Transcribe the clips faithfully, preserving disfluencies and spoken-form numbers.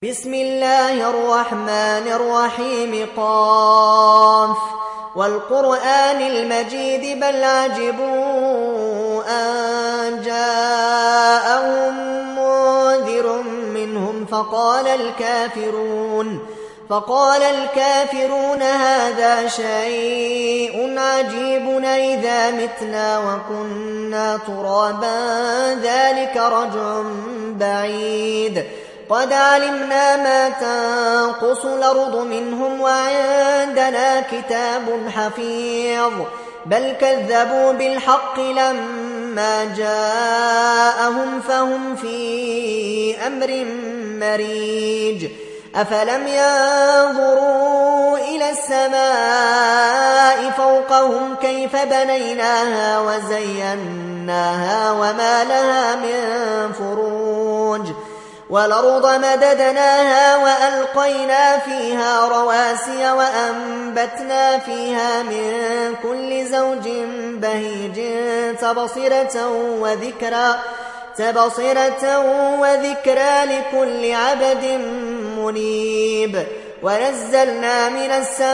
بسم الله الرحمن الرحيم قاف والقرآن المجيد بل عجبوا أن جاءهم منذر منهم فقال الكافرون فقال الكافرون هذا شيء عجيب أئذا متنا وكنا ترابا ذلك رجع بعيد قد علمنا ما تنقص الأرض منهم وعندنا كتاب حفيظ بل كذبوا بالحق لما جاءهم فهم في أمر مريج أفلم ينظروا إلى السماء فوقهم كيف بنيناها وزيناها وما لها من فروج والأرض مددناها وألقينا فيها رواسي وأنبتنا فيها من كل زوج بهيج تبصرة وذكرى تبصرة وذكرى لكل عبد منيب ونزلنا من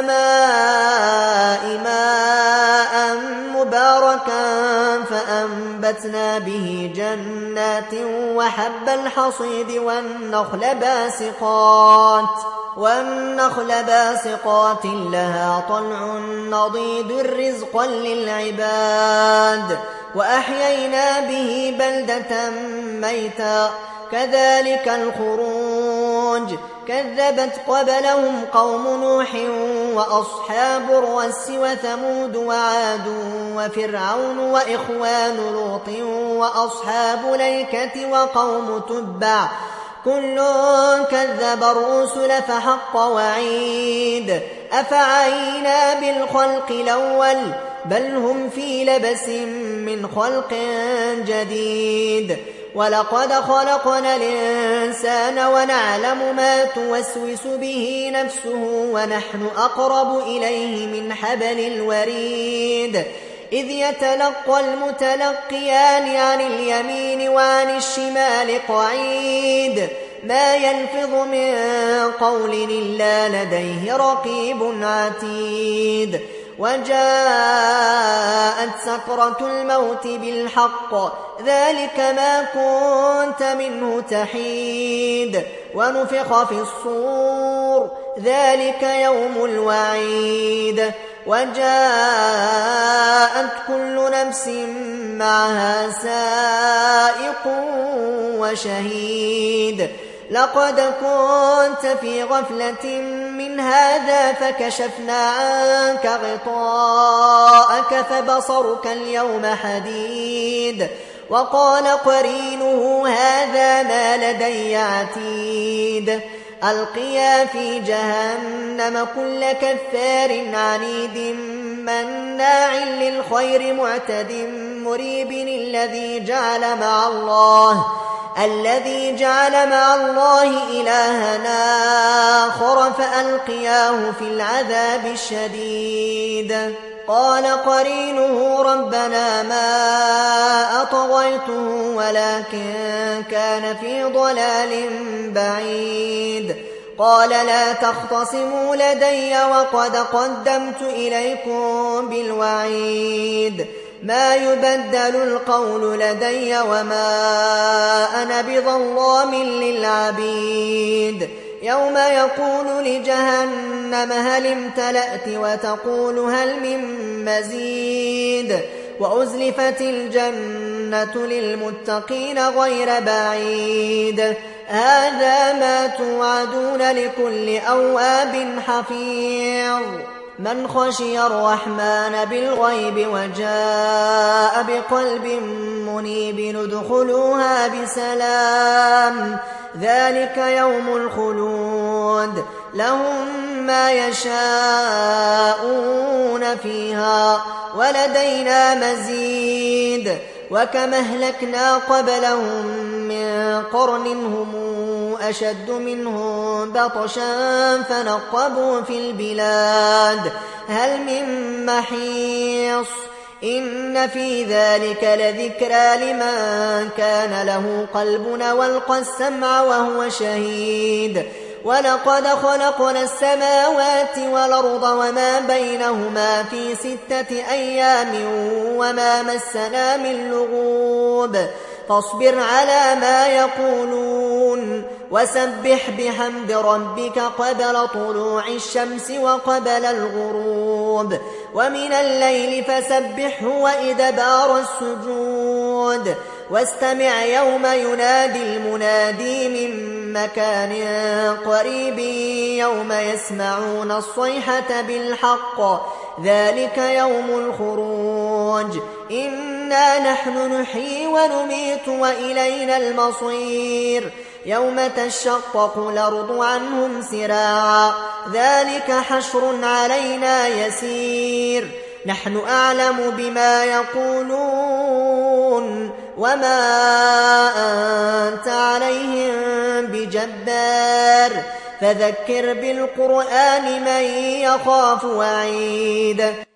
السماء ماء مباركا فأنبتنا به جنات وحب الحصيد والنخل باسقات والنخل باسقات لها طلع نضيد رزقا للعباد وأحيينا به بلدة ميتا كذلك الخروج كذبت قبلهم قوم نوح وأصحاب الرس وثمود وعاد وفرعون وإخوان لوط وأصحاب الأيكة وقوم تبع كل كذب الرسل فحق وعيد أفعينا بالخلق الأول بل هم في لبس من خلق جديد ولقد خلقنا الإنسان ونعلم ما توسوس به نفسه ونحن أقرب إليه من حبل الوريد إذ يتلقى المتلقيان عن اليمين وعن الشمال قعيد ما يلفظ من قول إلا لديه رقيب عتيد وجاءت سكرة الموت بالحق ذلك ما كنت منه تحيد ونفخ في الصور ذلك يوم الوعيد وجاءت كل نفس معها سائق وشهيد لقد كنت في غفلة من هذا فكشفنا عنك غطاءك فبصرك اليوم حديد وقال قرينه هذا ما لدي عتيد ألقيا في جهنم كل كفار عنيد مناع للخير معتد مريب الذي جعل مع الله الذي جعل مع الله إلهنا آخر فألقياه في العذاب الشديد قال قرينه ربنا ما أطغيته ولكن كان في ضلال بعيد قال لا تختصموا لدي وقد قدمت إليكم بالوعيد ما يبدل القول لدي وما أنا بظلام للعبيد يوم يقول لجهنم هل امتلأت وتقول هل من مزيد وأزلفت الجنة للمتقين غير بعيد هذا ما توعدون لكل أواب حفيظ من خشي الرحمن بالغيب وجاء بقلب منيب ادخلوها بسلام ذلك يوم الخلود لهم ما يشاءون فيها ولدينا مزيد وكم أهلكنا قبلهم من قرن هم أشد منهم بطشا فنقبوا في البلاد هل من محيص إن في ذلك لذكرى لمن كان له قلب والقى السمع وهو شهيد ولقد خلقنا السماوات والأرض وما بينهما في ستة أيام وما مسنا من لغوب فاصبر على ما يقولون وسبح بحمد ربك قبل طلوع الشمس وقبل الغروب ومن الليل فسبحه وإدبار السجود واستمع يوم ينادي المنادي من مكان قريب يوم يسمعون الصيحة بالحق ذلك يوم الخروج إنا نحن نحيي ونميت وإلينا المصير يوم تشقق الأرض عنهم سراعا ذلك حشر علينا يسير نحن أعلم بما يقولون وما أنت عليهم بجبار فذكر بالقرآن من يخاف وعيد